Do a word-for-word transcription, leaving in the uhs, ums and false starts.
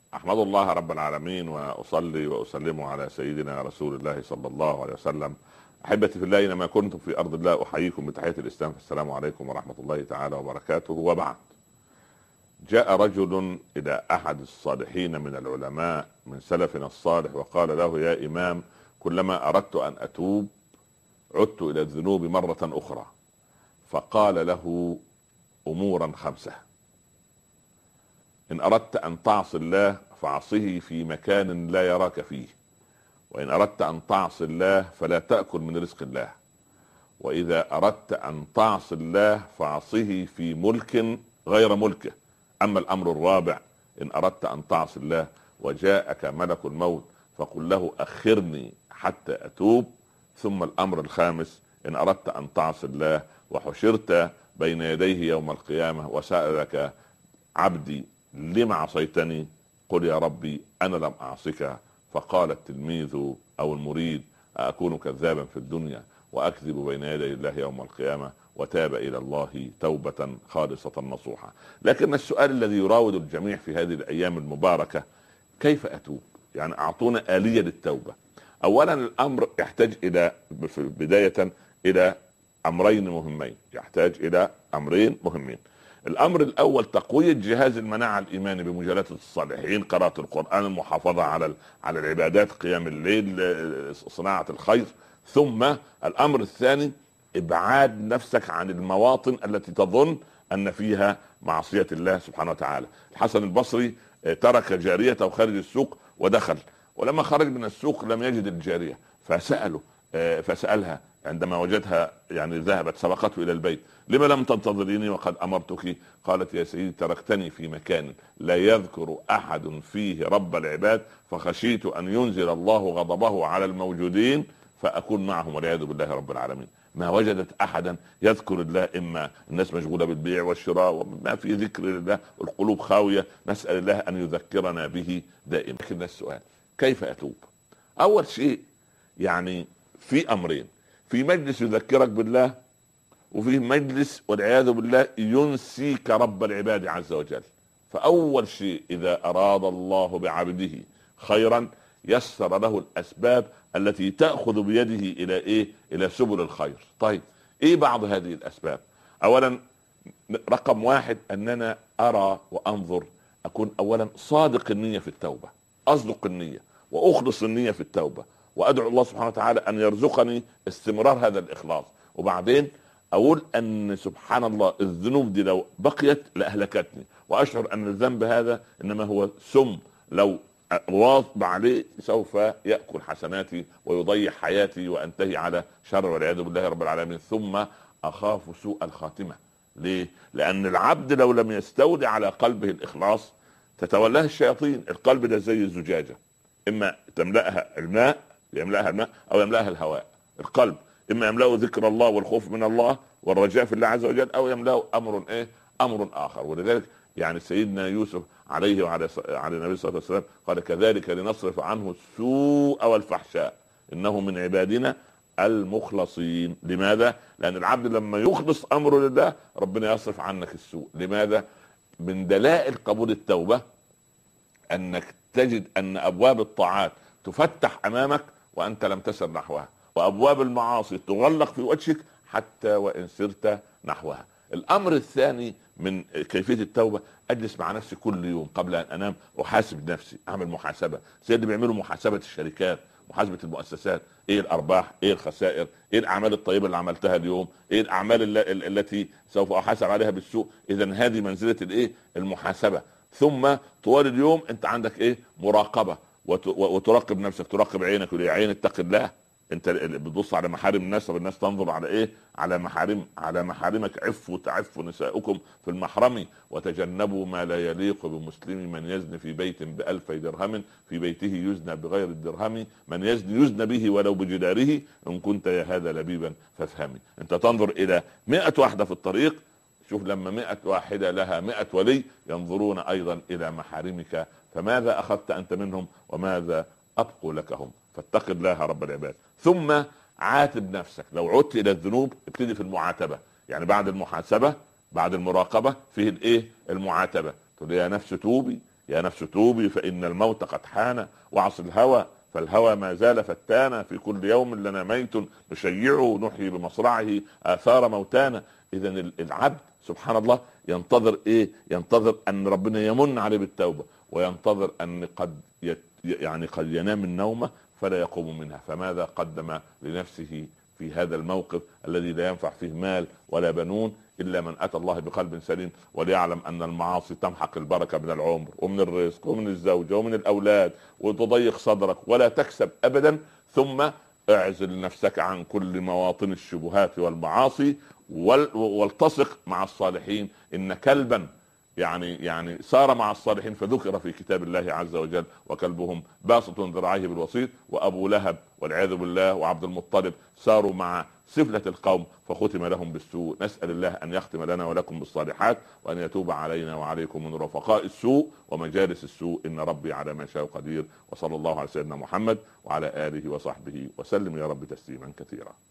أحمد الله رب العالمين وأصلي وأسلم على سيدنا رسول الله صلى الله عليه وسلم. أحبتي في الله، أينما كنتم في أرض الله أحييكم بتحية الإسلام، السلام عليكم ورحمة الله تعالى وبركاته. وبعد، جاء رجل إلى أحد الصالحين من العلماء من سلفنا الصالح وقال له: يا إمام، كلما أردت أن أتوب عدت إلى الذنوب مرة أخرى. فقال له: أمورا خمسة. إن أردت أن تعصي الله فعصه في مكان لا يراك فيه، وإن أردت أن تعصي الله فلا تأكل من رزق الله، وإذا أردت أن تعصي الله فعصه في ملك غير ملكه. أما الأمر الرابع: إن أردت أن تعصي الله وجاءك ملك الموت فقل له: أخرني حتى أتوب. ثم الأمر الخامس: إن أردت أن تعصي الله وحشرت بين يديه يوم القيامة وسألك: عبدي لم عصيتني؟ قل: يا ربي أنا لم أعصك. فقال التلميذ أو المريد: أكون كذابا في الدنيا وأكذب بين يدي الله يوم القيامة؟ وتاب إلى الله توبة خالصة نصوحة. لكن السؤال الذي يراود الجميع في هذه الأيام المباركة: كيف أتوب؟ يعني أعطونا آلية للتوبة. أولا، الأمر يحتاج إلى بداية إلى أمرين مهمين، يحتاج إلى أمرين مهمين. الامر الاول: تقويه جهاز المناعه الايماني بمجالات الصالحين، قراءه القران، المحافظه على على العبادات، قيام الليل، صناعه الخير. ثم الامر الثاني: ابعاد نفسك عن المواطن التي تظن ان فيها معصيه الله سبحانه وتعالى. الحسن البصري ترك جاريته خارج السوق ودخل، ولما خرج من السوق لم يجد الجاريه، فساله فسالها عندما وجدها يعني ذهبت سبقته الى البيت: لما لم تنتظريني وقد امرتك؟ قالت: يا سيدي، تركتني في مكان لا يذكر احد فيه رب العباد، فخشيت ان ينزل الله غضبه على الموجودين فاكون معهم والعياذ بالله رب العالمين. ما وجدت احدا يذكر الله، اما الناس مشغوله بالبيع والشراء وما في ذكر الله، القلوب خاويه. نسال الله ان يذكرنا به دائما. لكن السؤال: كيف اتوب؟ اول شيء يعني في امرين: في مجلس يذكرك بالله، وفي مجلس والعياذ بالله ينسيك رب العباد عز وجل. فاول شيء: اذا اراد الله بعبده خيرا يسر له الاسباب التي تاخذ بيده الى ايه؟ الى سبل الخير. طيب، ايه بعض هذه الاسباب؟ اولا، رقم واحد: اننا ارى وانظر، اكون اولا صادق النية في التوبة، اصدق النية واخلص النية في التوبة، وادعو الله سبحانه وتعالى ان يرزقني استمرار هذا الاخلاص. وبعدين اقول ان سبحان الله الذنوب دي لو بقيت لاهلكتني، واشعر ان الذنب هذا انما هو سم، لو واظب عليه سوف ياكل حسناتي ويضيع حياتي وانتهي على شر والعياذ بالله رب العالمين. ثم اخاف سوء الخاتمه. ليه؟ لان العبد لو لم يستولي على قلبه الاخلاص تتولاه الشياطين. القلب ده زي الزجاجه، اما تملاها الماء يملاها الماء او يملاها الهواء. القلب اما يملاه ذكر الله والخوف من الله والرجاء في الله عز وجل، او يملاه امر ايه؟ امر اخر. ولذلك يعني سيدنا يوسف عليه وعلى على النبي صلى الله عليه وسلم قال: كذلك لنصرف عنه السوء والفحشاء انه من عبادنا المخلصين. لماذا؟ لان العبد لما يخلص امره لله ربنا يصرف عنك السوء. لماذا؟ من دلائل قبول التوبه انك تجد ان ابواب الطاعات تفتح امامك وانت لم تسر نحوها، وابواب المعاصي تغلق في وجهك حتى وان سرت نحوها. الامر الثاني من كيفيه التوبه: اجلس مع نفسي كل يوم قبل ان انام احاسب نفسي، اعمل محاسبه. زي اللي بيعملوا محاسبه الشركات، محاسبه المؤسسات، ايه الارباح، ايه الخسائر، ايه الاعمال الطيبه اللي عملتها اليوم، ايه الاعمال الل- التي سوف احاسب عليها بالسوء. اذا هذه منزله الايه؟ المحاسبه. ثم طوال اليوم انت عندك ايه؟ مراقبه، وت- وتراقب نفسك، تراقب عينك، يا عين اتق الله. انت بتبص على محارم الناس، طب الناس تنظر على ايه؟ على محارم على محارمك. عفوا تعفوا نساؤكم في المحرم وتجنبوا ما لا يليق بمسلم. من يزن في بيت بألف درهم في بيته يزنى بغير الدرهم. من يزن يزنى به ولو بجداره. ان كنت يا هذا لبيبا فافهمي. انت تنظر الى مئة واحدة في الطريق، شوف لما مئة واحدة لها مئة ولي ينظرون ايضا الى محارمك، فماذا اخذت انت منهم وماذا ابقوا لك هم؟ فاتق الله رب العباد. ثم عاتب نفسك. لو عدت الى الذنوب ابتدي في المعاتبه. يعني بعد المحاسبه، بعد المراقبه، فيه الايه؟ المعاتبه. تقول يا نفس توبي، يا نفس توبي فإن الموت قد حان، وعص الهوى فالهوى ما زال فتانا، في كل يوم لنا ميت نشيعه نحيي بمصرعه آثار موتانا. إذا العبد سبحان الله ينتظر إيه؟ ينتظر أن ربنا يمن عليه بالتوبة، وينتظر أن قد يت يعني قد ينام النومة فلا يقوم منها. فماذا قدم لنفسه في هذا الموقف الذي لا ينفع فيه مال ولا بنون إلا من أتى الله بقلب سليم؟ وليعلم أن المعاصي تمحق البركة من العمر ومن الرزق ومن الزوجة ومن الأولاد، وتضيق صدرك ولا تكسب أبدا. ثم اعزل نفسك عن كل مواطن الشبهات والمعاصي، والتصق مع الصالحين. إن كلبا يعني يعني سار مع الصالحين فذكر في كتاب الله عز وجل وكلبهم باسط ذراعيه بالوسيط. وأبو لهب والعياذ بالله وعبد المطلب ساروا مع سفلة القوم فختم لهم بالسوء. نسأل الله أن يختم لنا ولكم بالصالحات، وأن يتوب علينا وعليكم من رفقاء السوء ومجالس السوء، إن ربي على ما شاء قدير. وصلى الله على سيدنا محمد وعلى آله وصحبه وسلم يا رب تسليما كثيرا.